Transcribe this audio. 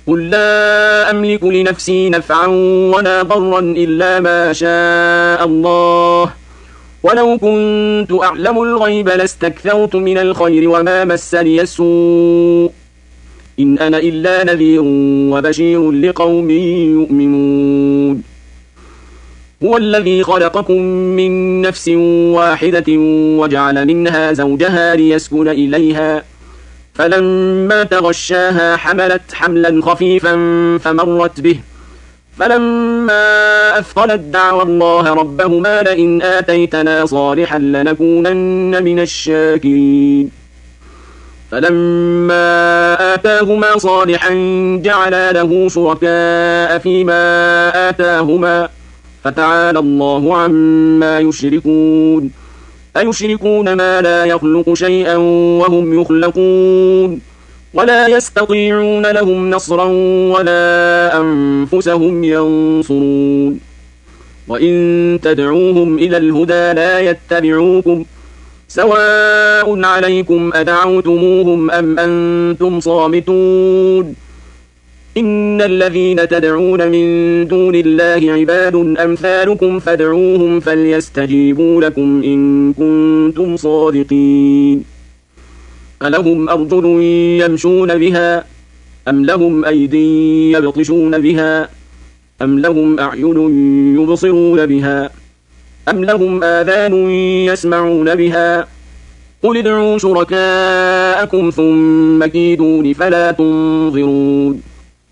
قل لا أملك لنفسي نفعا ولا ضرا إلا ما شاء الله، ولو كنت أعلم الغيب لاستكثرت من الخير وما مسني السوء، إن أنا إلا نذير وبشير لقوم يؤمنون. هو الذي خلقكم من نفس واحدة وجعل منها زوجها ليسكن إليها، فلما تغشاها حملت حملا خفيفا فمرت به، فلما أثقلت دعوى الله ربهما لئن آتيتنا صالحا لنكونن من الشاكرين. فلما آتاهما صالحا جعلا له شركاء فيما آتاهما، فتعالى الله عما يشركون. أيشركون ما لا يخلق شيئا وهم يخلقون، ولا يستطيعون لهم نصرا ولا أنفسهم ينصرون. وإن تدعوهم إلى الهدى لا يتبعوكم، سواء عليكم أدعوتموهم أم أنتم صامتون. إن الذين تدعون من دون الله عباد أمثالكم فادعوهم فليستجيبوا لكم إن كنتم صادقين. ألهم أرجل يمشون بها أم لهم أيدي يبطشون بها أم لهم أعين يبصرون بها أم لهم آذان يسمعون بها؟ قل ادعوا شركاءكم ثم كيدون فلا تنظرون.